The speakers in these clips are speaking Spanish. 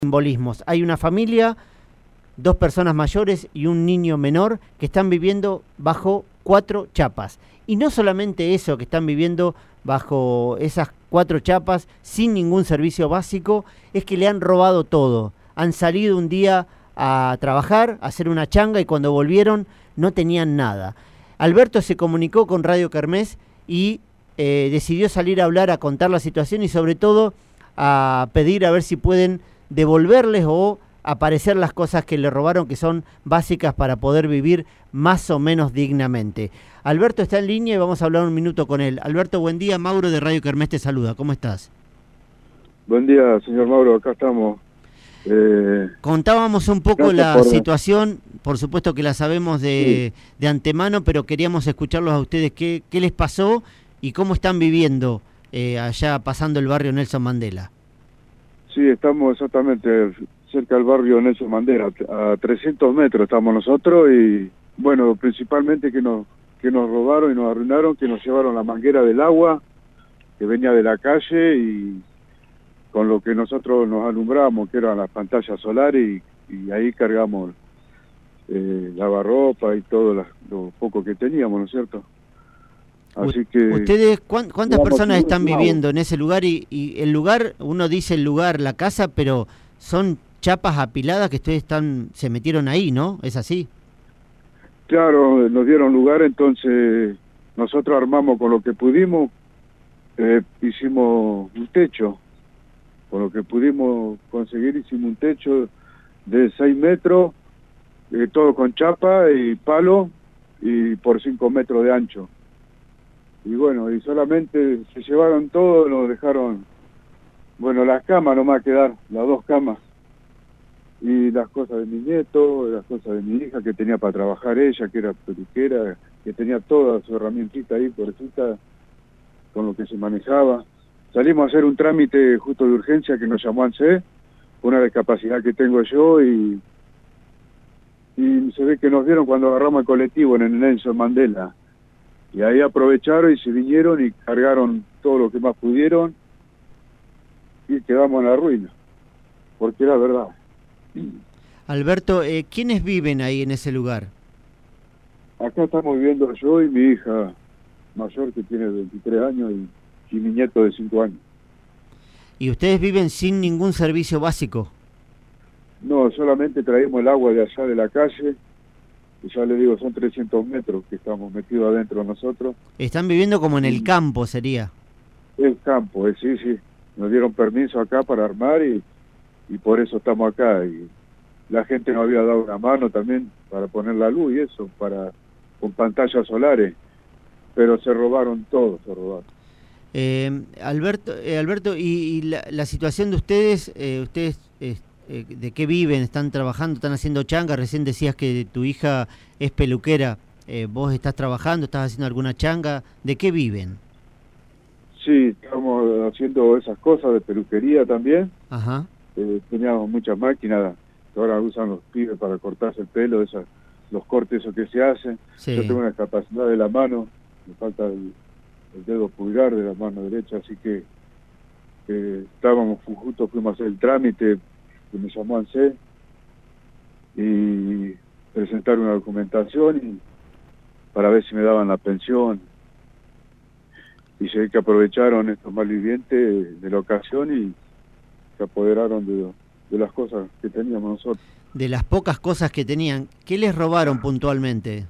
simbolismos. Hay una familia, 2 personas mayores y un niño menor que están viviendo bajo 4 chapas. Y no solamente eso, que están viviendo bajo esas 4 chapas sin ningún servicio básico, es que le han robado todo. Han salido un día a trabajar, a hacer una changa, y cuando volvieron no tenían nada. Alberto se comunicó con Radio Kermés y decidió salir a hablar, a contar la situación y sobre todo a pedir a ver si pueden devolverles o aparecer las cosas que le robaron, que son básicas para poder vivir más o menos dignamente. Alberto está en línea y vamos a hablar un minuto con él. Alberto, buen día. Mauro de Radio Kermés te saluda. ¿Cómo estás? Buen día, señor Mauro. Acá estamos. Contábamos un poco la situación, por supuesto que la sabemos de antemano, pero queríamos escucharlos a ustedes. ¿Qué les pasó y cómo están viviendo allá pasando el barrio Nelson Mandela? Sí, estamos exactamente cerca del barrio Nelson Mandela, a 300 metros estamos nosotros, y bueno, principalmente que nos robaron y nos arruinaron, que nos llevaron la manguera del agua que venía de la calle y con lo que nosotros nos alumbramos, que eran las pantallas solares, y ahí cargamos lavarropa y todo lo poco que teníamos, ¿no es cierto? Así que ¿ustedes cuántas personas están viviendo en ese lugar? Y el lugar, uno dice el lugar, la casa, pero son chapas apiladas que ustedes se metieron ahí, ¿no? ¿Es así? Claro, nos dieron lugar, entonces nosotros armamos con lo que pudimos, hicimos un techo, con lo que pudimos conseguir hicimos un techo de 6 metros, todo con chapa y palo, y por 5 metros de ancho. Y bueno, y solamente se llevaron todo, nos dejaron, bueno, las camas nomás quedar, las 2 camas, y las cosas de mi nieto, las cosas de mi hija que tenía para trabajar ella, que era peluquera, que tenía toda su herramientita ahí, pobrecita, con lo que se manejaba. Salimos a hacer un trámite justo de urgencia que nos llamó ANSES, una discapacidad que tengo yo, y se ve que nos vieron cuando agarramos el colectivo en el Nelson Mandela. Y ahí aprovecharon y se vinieron y cargaron todo lo que más pudieron y quedamos en la ruina, porque era verdad. Alberto, ¿quiénes viven ahí en ese lugar? Acá estamos viviendo yo y mi hija mayor, que tiene 23 años, y mi nieto de 5 años. ¿Y ustedes viven sin ningún servicio básico? No, solamente traemos el agua de allá de la calle. Y ya le digo, son 300 metros que estamos metidos adentro nosotros. Están viviendo como en el campo, sería. El campo, sí. Nos dieron permiso acá para armar y por eso estamos acá. Y la gente nos había dado una mano también para poner la luz y eso, con pantallas solares. Pero se robaron todo, se robaron. Alberto, y la situación de ustedes, ¿de qué viven? ¿Están trabajando? ¿Están haciendo changa? Recién decías que tu hija es peluquera. ¿Vos estás trabajando? ¿Estás haciendo alguna changa? ¿De qué viven? Sí, estamos haciendo esas cosas de peluquería también. Ajá. Teníamos muchas máquinas que ahora usan los pibes para cortarse el pelo, los cortes esos que se hacen. Sí. Yo tengo una discapacidad de la mano, me falta el dedo pulgar de la mano derecha, así que justo fuimos a hacer el trámite que me llamó ANSES y presentar una documentación para ver si me daban la pensión, y sé que aprovecharon estos malvivientes de la ocasión y se apoderaron de las cosas que teníamos nosotros. De las pocas cosas que tenían, ¿qué les robaron puntualmente?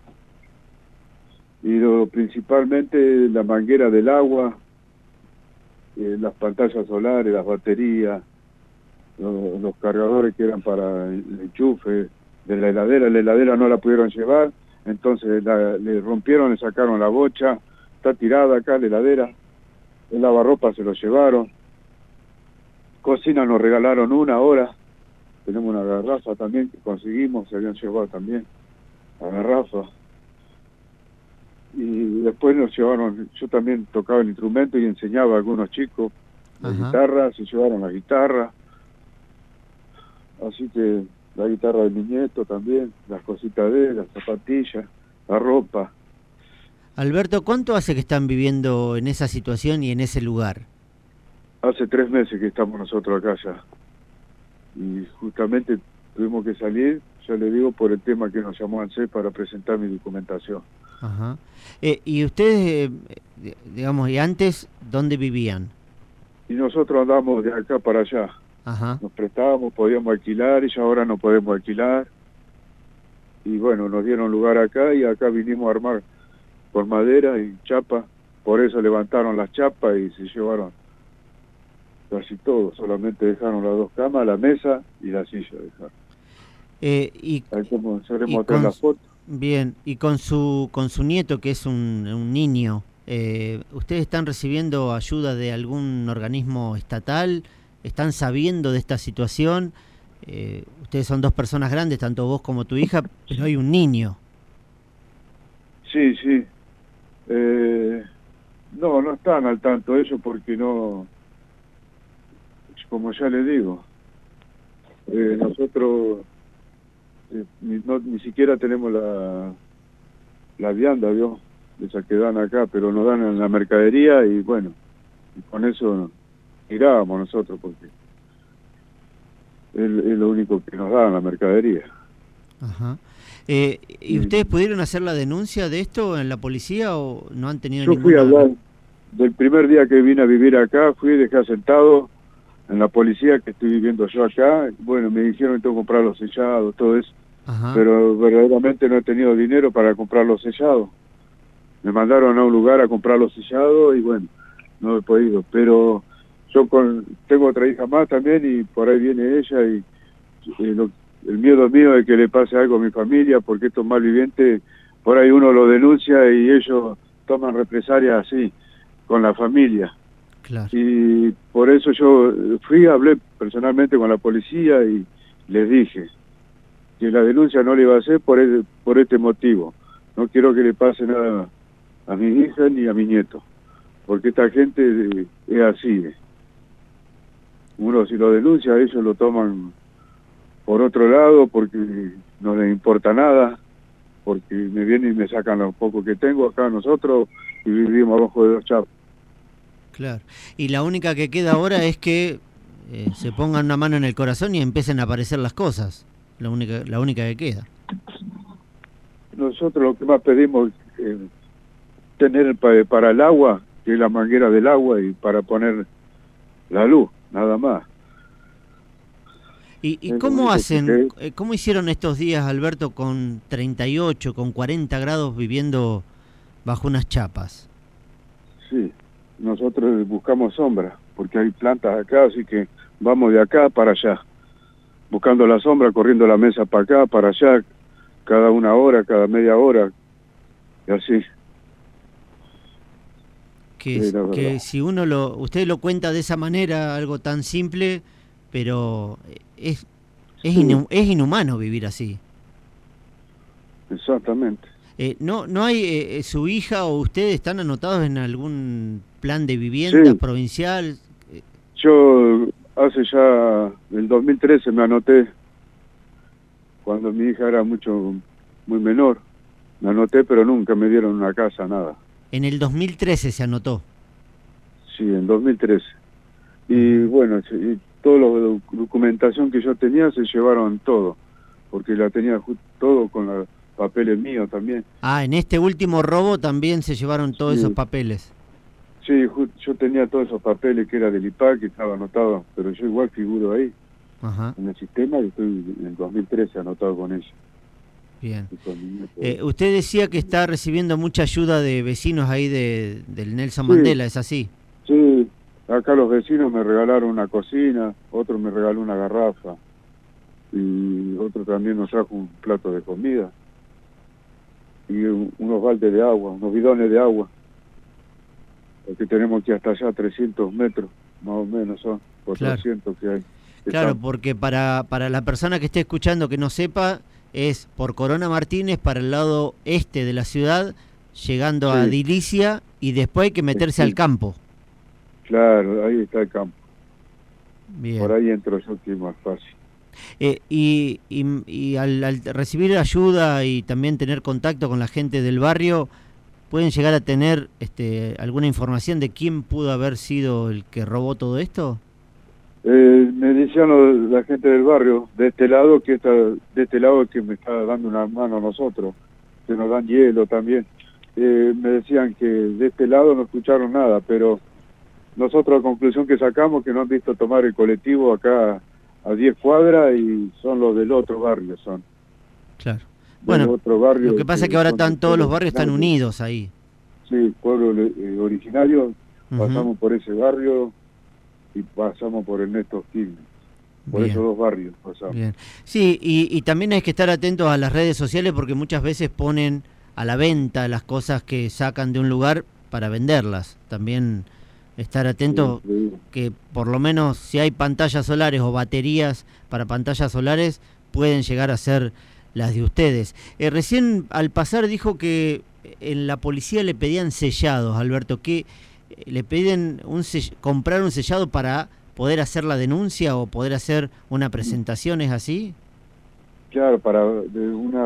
Y principalmente la manguera del agua, las pantallas solares, las baterías, los cargadores que eran para el enchufe de la heladera no la pudieron llevar, entonces le rompieron, le sacaron la bocha, está tirada acá la heladera, el lavarropa se lo llevaron, cocina nos regalaron una hora, tenemos una garrafa también que conseguimos, se habían llevado también la garrafa, y después nos llevaron, yo también tocaba el instrumento y enseñaba a algunos chicos la guitarra, se llevaron la guitarra. Así que la guitarra de mi nieto también, las cositas de él, las zapatillas, la ropa. Alberto, ¿cuánto hace que están viviendo en esa situación y en ese lugar? Hace 3 meses que estamos nosotros acá ya. justamente tuvimos que salir, ya le digo, por el tema que nos llamó ANSES para presentar mi documentación. Ajá. ¿Y ustedes, digamos, y antes, dónde vivían? Y nosotros andamos de acá para allá. Ajá. Nos prestábamos, podíamos alquilar y ya ahora no podemos alquilar. Y bueno, nos dieron lugar acá y acá vinimos a armar con madera y chapa. Por eso levantaron las chapas y se llevaron casi todo. Solamente dejaron las 2 camas, la mesa y la silla dejaron. Y Ahí como se le mostré la foto. Bien, y con su nieto, que es un niño, ¿ustedes están recibiendo ayuda de algún organismo estatal? ¿Están sabiendo de esta situación? Ustedes son 2 personas grandes, tanto vos como tu hija, pero hay un niño. Sí, sí. No están al tanto de ellos porque no, como ya le digo, nosotros ni siquiera tenemos la vianda, ¿vio? Esa que dan acá, pero nos dan en la mercadería y bueno, y con eso mirábamos nosotros porque es lo único que nos dan la mercadería. Ajá. ¿Y ustedes pudieron hacer la denuncia de esto en la policía o no han tenido Yo fui a hablar del primer día que vine a vivir acá, fui, dejé asentado en la policía que estoy viviendo yo acá. Bueno, me dijeron que tengo que comprar los sellados, todo eso. Ajá. Pero verdaderamente no he tenido dinero para comprar los sellados. Me mandaron a un lugar a comprar los sellados y bueno, no he podido. Pero yo tengo otra hija más también y por ahí viene ella y el miedo mío de que le pase algo a mi familia, porque estos malvivientes, por ahí uno lo denuncia y ellos toman represalias así, con la familia. Claro. Y por eso yo hablé personalmente con la policía y les dije que la denuncia no le iba a hacer por este motivo. No quiero que le pase nada a mi hija ni a mi nieto, porque esta gente es así. Uno si lo denuncia, ellos lo toman por otro lado porque no les importa nada, porque me vienen y me sacan lo poco que tengo acá nosotros y vivimos abajo de 2 chapas. Claro. Y la única que queda ahora es que se pongan una mano en el corazón y empiecen a aparecer las cosas. La única que queda. Nosotros lo que más pedimos es tener para el agua, que es la manguera del agua, y para poner la luz, nada más. ¿Y cómo hacen, cómo hicieron estos días, Alberto, con 38, con 40 grados viviendo bajo unas chapas? Sí, nosotros buscamos sombra, porque hay plantas acá, así que vamos de acá para allá, buscando la sombra, corriendo la mesa para acá, para allá, cada 1 hora, cada media hora, y así. Que si usted lo cuenta de esa manera, algo tan simple, pero es inhumano vivir así. Exactamente. ¿No hay su hija o ustedes están anotados en algún plan de vivienda provincial? Yo hace ya, el 2013 me anoté, cuando mi hija era muy menor, me anoté, pero nunca me dieron una casa, nada. En el 2013 se anotó. Sí, en 2013. Y bueno, y toda la documentación que yo tenía se llevaron todo, porque la tenía todo con los papeles míos también. Ah, en este último robo también se llevaron todos esos papeles. Sí, yo tenía todos esos papeles que era del IPAC, que estaba anotado, pero yo igual figuro ahí, en el sistema, y estoy en el 2013 anotado con ella. Bien. Usted decía que está recibiendo mucha ayuda de vecinos ahí del Nelson Mandela, ¿es así? Sí, acá los vecinos me regalaron una cocina, otro me regaló una garrafa, y otro también nos trajo un plato de comida, y unos baldes de agua, unos bidones de agua, porque tenemos que hasta allá 300 metros, más o menos son, 400 que hay. Claro, porque para la persona que esté escuchando que no sepa, es por Corona Martínez para el lado este de la ciudad, llegando a Dilicia, y después hay que meterse al campo. Claro, ahí está el campo. Bien. Por ahí entro yo, que es más fácil. Y al recibir ayuda y también tener contacto con la gente del barrio, ¿pueden llegar a tener alguna información de quién pudo haber sido el que robó todo esto? Me decían la gente del barrio, de este lado, que me está dando una mano a nosotros, que nos dan hielo también. Me decían que de este lado no escucharon nada, pero nosotros la conclusión que sacamos que no han visto tomar el colectivo acá a 10 cuadras y son los del otro barrio, son. Claro. Bueno, otro barrio lo que pasa es que ahora todos los barrios están unidos ahí. Sí, pueblo originario, Ujú. pasamos por ese barrio y pasamos por Ernesto Quilmes. Por Bien. esos dos barrios pasamos. Bien. Sí, y también hay que estar atentos a las redes sociales porque muchas veces ponen a la venta las cosas que sacan de un lugar para venderlas. También estar atento Sí, que por lo menos si hay pantallas solares o baterías para pantallas solares pueden llegar a ser las de ustedes. Recién al pasar dijo que en la policía le pedían sellados, Alberto, que le piden comprar un sellado para poder hacer la denuncia o poder hacer una presentación, ¿es así? claro, para de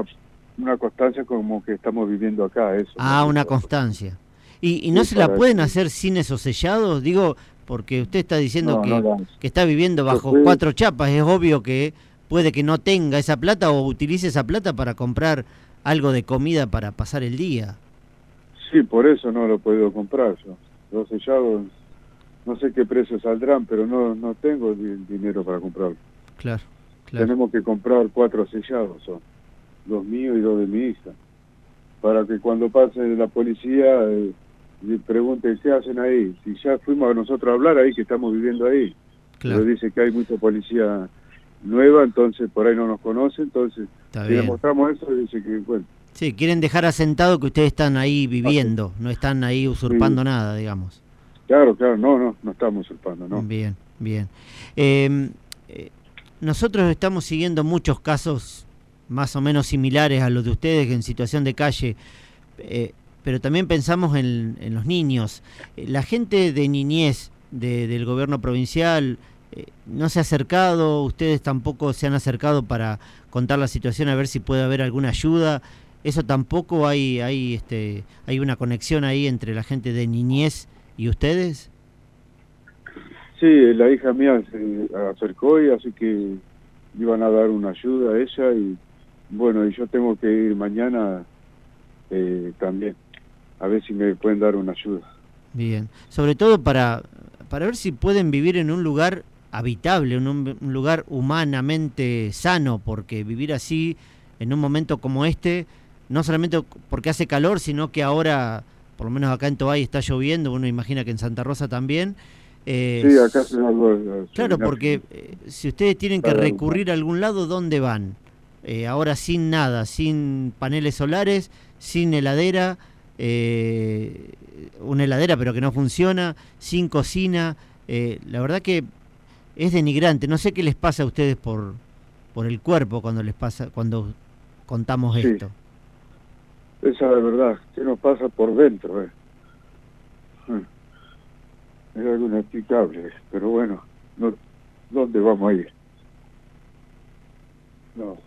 una constancia como que estamos viviendo acá, eso. Ah, una constancia. ¿Y no Sí, se la para pueden que- hacer sin esos sellados? Digo, porque usted está diciendo No, no, que está viviendo Yo bajo fui- 4 chapas, es obvio que puede que no tenga esa plata o utilice esa plata para comprar algo de comida para pasar el día. Sí, por eso no lo he podido comprar yo. Los sellados, no sé qué precio saldrán, pero no tengo dinero para comprarlo. Claro, claro. Tenemos que comprar 4 sellados, son 2 míos y 2 de mi hija, para que cuando pase la policía le pregunten qué hacen ahí. Si ya fuimos nosotros a hablar ahí, que estamos viviendo ahí. Claro. Pero dice que hay mucha policía nueva, entonces por ahí no nos conoce, entonces Está si le bien. mostramos eso, dice que bueno. Sí, quieren dejar asentado que ustedes están ahí viviendo, no están ahí usurpando nada, digamos. Claro, no estamos usurpando, ¿no? Bien, bien. Eh, Nosotros estamos siguiendo muchos casos más o menos similares a los de ustedes en situación de calle, pero también pensamos en los niños. La gente de niñez del gobierno provincial no se ha acercado, ustedes tampoco se han acercado para contar la situación a ver si puede haber alguna ayuda. Eso tampoco hay una conexión ahí entre la gente de niñez y ustedes. Sí, la hija mía se acercó y así que iban a dar una ayuda a ella y bueno, y yo tengo que ir mañana también, a ver si me pueden dar una ayuda. Bien, sobre todo para ver si pueden vivir en un lugar habitable, en un lugar humanamente sano, porque vivir así en un momento como este, no solamente porque hace calor, sino que ahora, por lo menos acá en Toay está lloviendo, uno imagina que en Santa Rosa también. Sí, acá se Claro, porque si ustedes tienen que recurrir a algún lado, ¿dónde van? Ahora sin nada, sin paneles solares, sin heladera, una heladera pero que no funciona, sin cocina. La verdad que es denigrante. No sé qué les pasa a ustedes por el cuerpo cuando contamos Sí. esto. Esa es la verdad, que nos pasa por dentro. Es algo inexplicable, pero bueno, ¿dónde vamos a ir? No.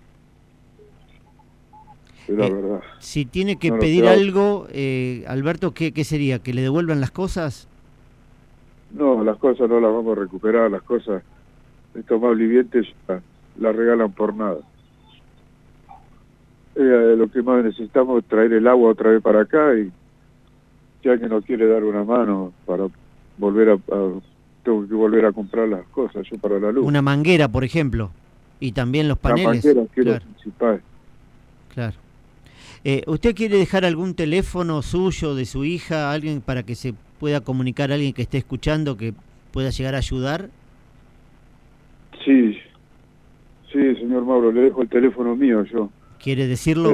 Es la verdad. Si tiene que No lo pedir creo. algo, Alberto, ¿qué sería? ¿Que le devuelvan las cosas? No, las cosas no las vamos a recuperar, las cosas, estos malvivientes las regalan por nada. Lo que más necesitamos es traer el agua otra vez para acá y si alguien nos quiere dar una mano para volver tengo que volver a comprar las cosas yo para la luz. Una manguera, por ejemplo, y también los La paneles. manguera, que es lo Claro, principal. claro. ¿Usted quiere dejar algún teléfono suyo, de su hija, alguien para que se pueda comunicar a alguien que esté escuchando, que pueda llegar a ayudar? Sí, señor Mauro, le dejo el teléfono mío yo. ¿Quiere decirlo?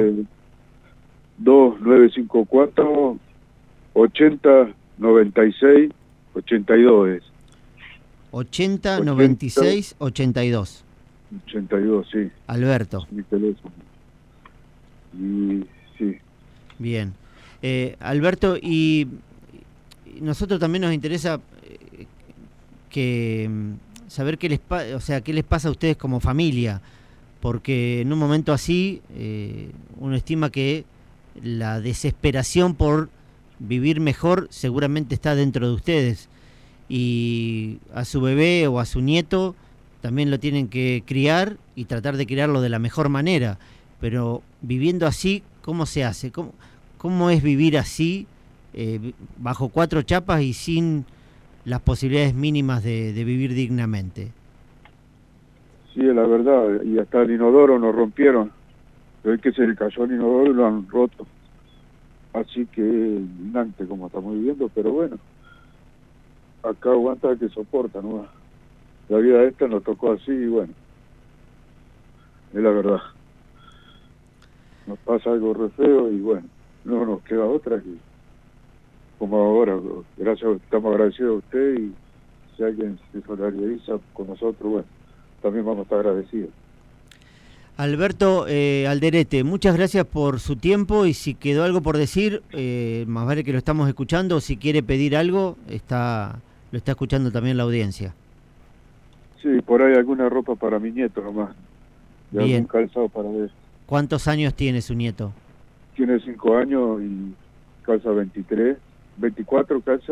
2954 80 96 82 es. 80 96 82. 82, sí, Alberto. mi teléfono. Y sí, Bien. Alberto, y nosotros también nos interesa saber qué les pasa a ustedes como familia, porque en un momento así uno estima que la desesperación por vivir mejor seguramente está dentro de ustedes. y a su bebé o a su nieto también lo tienen que criar y tratar de criarlo de la mejor manera. Pero viviendo así, ¿cómo se hace? ¿Cómo es vivir así, bajo 4 chapas y sin las posibilidades mínimas de vivir dignamente? Sí, es la verdad, y hasta el inodoro nos rompieron. Es que se le cayó el inodoro y lo han roto. Así que indignante como estamos viviendo, pero bueno, acá aguanta el que soporta, ¿no? La vida esta nos tocó así y bueno, es la verdad. Nos pasa algo re feo y bueno, no nos queda otra que, como ahora, gracias, estamos agradecidos a usted y si alguien se solidariza con nosotros, bueno, también vamos a estar agradecidos. Alberto Alderete, muchas gracias por su tiempo y si quedó algo por decir, más vale que lo estamos escuchando, o si quiere pedir algo, lo está escuchando también la audiencia. Sí, por ahí alguna ropa para mi nieto nomás, y Bien. algún calzado para él. ¿Cuántos años tiene su nieto? Tiene 5 años y calza 23, 24 calza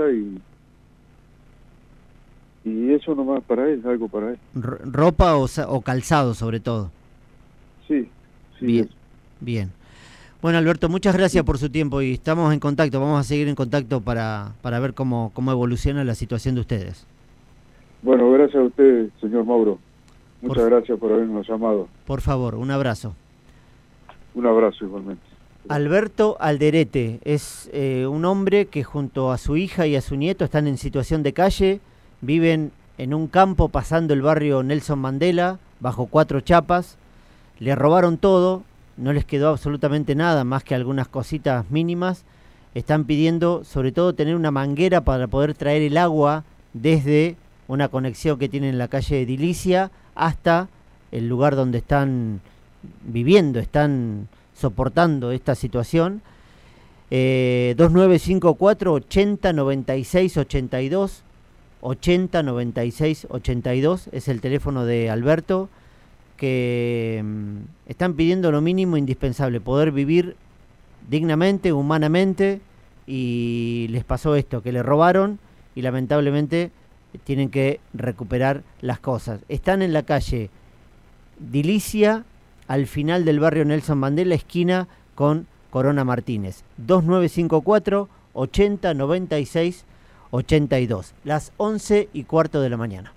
y eso nomás para él, algo para él. ¿Ropa o calzado sobre todo? Sí, Bien, eso. bien. Bueno, Alberto, muchas gracias por su tiempo y estamos en contacto, vamos a seguir en contacto para ver cómo evoluciona la situación de ustedes. Bueno, gracias a usted, señor Mauro. Muchas gracias por habernos llamado. Por favor, un abrazo. Un abrazo igualmente. Alberto Alderete es un hombre que junto a su hija y a su nieto están en situación de calle, viven en un campo pasando el barrio Nelson Mandela, bajo 4 chapas, le robaron todo, no les quedó absolutamente nada más que algunas cositas mínimas, están pidiendo sobre todo tener una manguera para poder traer el agua desde una conexión que tienen en la calle Edilicia hasta el lugar donde están viviendo, están soportando esta situación. 2954 80 96 82 80 96 82 es el teléfono de Alberto, que están pidiendo lo mínimo indispensable, poder vivir dignamente, humanamente, y les pasó esto, que le robaron y lamentablemente tienen que recuperar las cosas. Están en la calle Dilicia, al final del barrio Nelson Mandela, esquina con Corona Martínez. 2954 80 96 82, las 11:15 de la mañana.